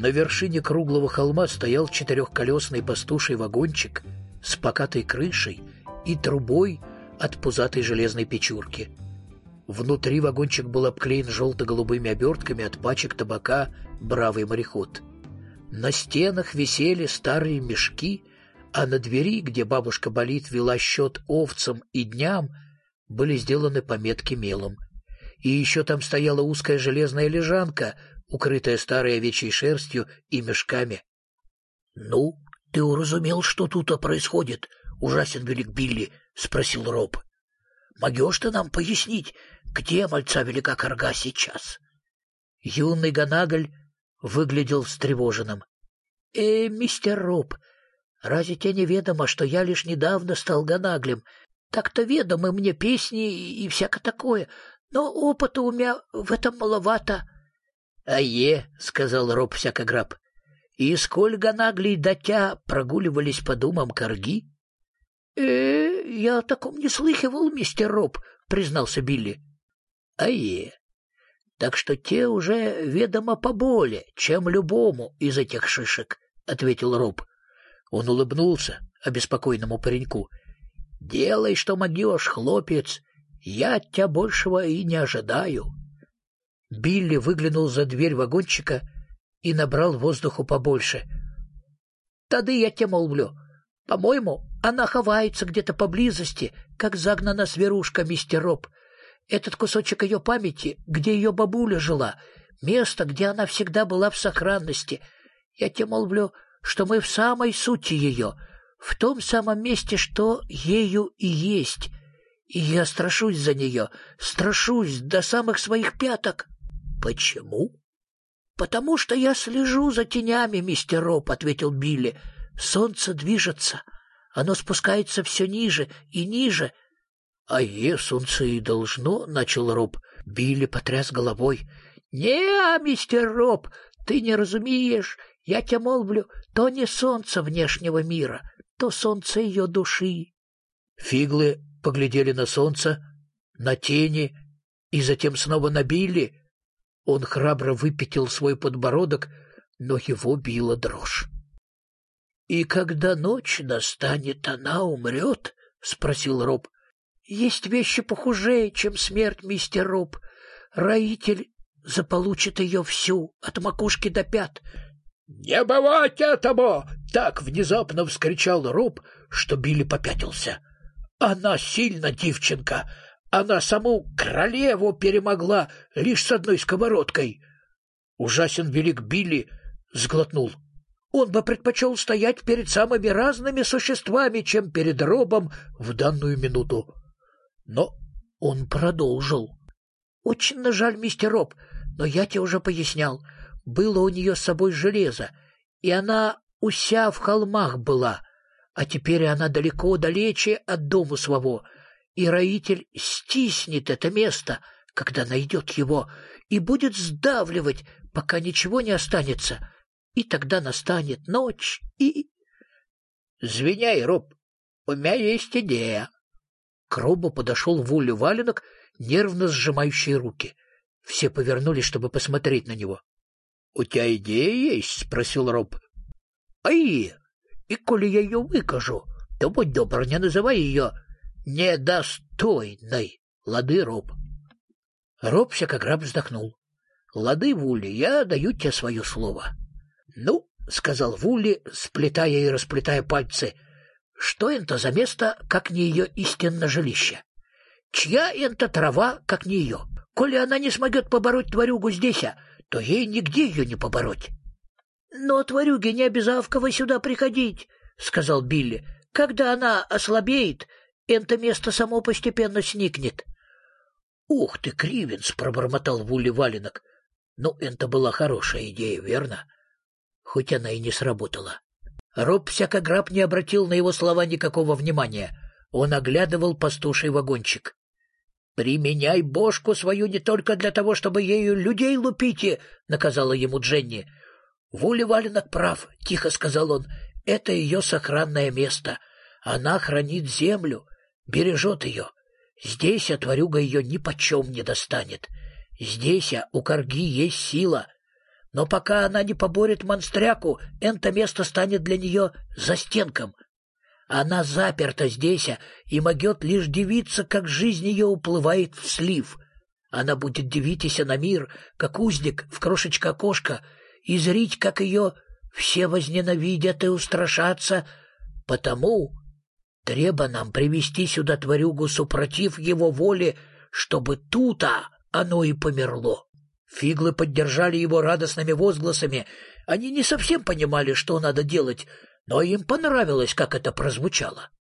На вершине круглого холма стоял четырехколесный пастуший вагончик с покатой крышей и трубой от пузатой железной печурки. Внутри вагончик был обклеен желто-голубыми обертками от пачек табака «Бравый мореход». На стенах висели старые мешки, а на двери, где бабушка Болит вела счет овцам и дням, были сделаны пометки мелом. И еще там стояла узкая железная лежанка, укрытая старой овечьей шерстью и мешками. — Ну, ты уразумел, что тут происходит, ужасен велик Билли? — спросил Роб. — Могешь ты нам пояснить, где мальца велика корга сейчас? Юный Гонагль выглядел встревоженным. — мистер Роб, разве тебе неведомо, что я лишь недавно стал Гонаглем? Так-то ведомы мне песни и всякое такое, но опыта у меня в этом маловато. — сказал Роб всякограб, — и сколь Гонаглей дотя прогуливались по думам корги? — я о таком не слыхивал, мистер Роб, — признался Билли. — так что те уже ведомо поболее, чем любому из этих шишек, — ответил Роб. Он улыбнулся обеспокоенному пареньку. — Делай, что могешь, хлопец, я от тебя большего и не ожидаю. Билли выглянул за дверь вагончика и набрал воздуху побольше. — Тады я тебя молвлю. По-моему, она ховается где-то поблизости, как загнана зверушка, мистер Роб. Этот кусочек ее памяти, где ее бабуля жила, место, где она всегда была в сохранности. Я тебе молвлю, что мы в самой сути ее, в том самом месте, что ею и есть. И я страшусь за нее, страшусь до самых своих пяток. — Почему? — Потому что я слежу за тенями, мистер Роб, — ответил Билли. — Солнце движется, оно спускается все ниже и ниже. — солнце и должно, — начал Роб. Билли потряс головой. — мистер Роб, ты не разумеешь. Я тебе молвлю, то не солнце внешнего мира, то солнце ее души. Фиглы поглядели на солнце, на тени и затем снова на Билли. Он храбро выпятил свой подбородок, но его била дрожь. — И когда ночь настанет, она умрет? — спросил Роб. — Есть вещи похуже, чем смерть, мистер Роб. Роитель заполучит ее всю, от макушки до пят. — Не бывать этому! — так внезапно вскричал Роб, что Билли попятился. — Она сильна, девчонка. Она саму королеву перемогла лишь с одной сковородкой. Ужасен велик Билли сглотнул. Он бы предпочел стоять перед самыми разными существами, чем перед Робом в данную минуту. Но он продолжил. — Очень жаль, мистер Роб, но я тебе уже пояснял. Было у нее с собой железо, и она уся в холмах была, а теперь она далеко-далече от дому своего, и роитель стиснет это место, когда найдет его, и будет сдавливать, пока ничего не останется, и тогда настанет ночь, и... — Звеняй, Роб, у меня есть идея. К Робу подошел Вулли Валенок, нервно сжимающий руки. Все повернулись, чтобы посмотреть на него. — У тебя идея есть? — спросил Роб. — И коли я ее выкажу, то будь добр, не называй ее недостойной. Лады, Роб? Роб всякограб вздохнул. — Лады, Вулли, я даю тебе свое слово. — Ну, — сказал Вулли, сплетая и расплетая пальцы, — что это за место, как не ее истинное жилище? Чья это трава, как не ее? Коли она не смогет побороть тварюгу здесь, то ей нигде ее не побороть. — Но тварюге не обязавково сюда приходить, — сказал Билли. — Когда она ослабеет, это место само постепенно сникнет. — Ух ты, Кривенс, — пробормотал Вулли Валенок. — Ну, это была хорошая идея, верно? Хоть она и не сработала. Роб всякограб не обратил на его слова никакого внимания. Он оглядывал пастуший вагончик. — Применяй бошку свою не только для того, чтобы ею людей лупите, — наказала ему Дженни. — Вулли Валенок прав, — тихо сказал он. — Это ее сохранное место. Она хранит землю, бережет ее. Здесь тварюга ее нипочем не достанет. Здесь у корги есть сила. Но пока она не поборет монстряку, это место станет для нее застенком. Она заперта здесь и могет лишь дивиться, как жизнь ее уплывает в слив. Она будет дивитися на мир, как узник в крошечка окошко, и зрить, как ее все возненавидят и устрашатся. Потому треба нам привести сюда тварюгу супротив его воли, чтобы тут-то оно и померло. Фиглы поддержали его радостными возгласами. Они не совсем понимали, что надо делать, но им понравилось, как это прозвучало.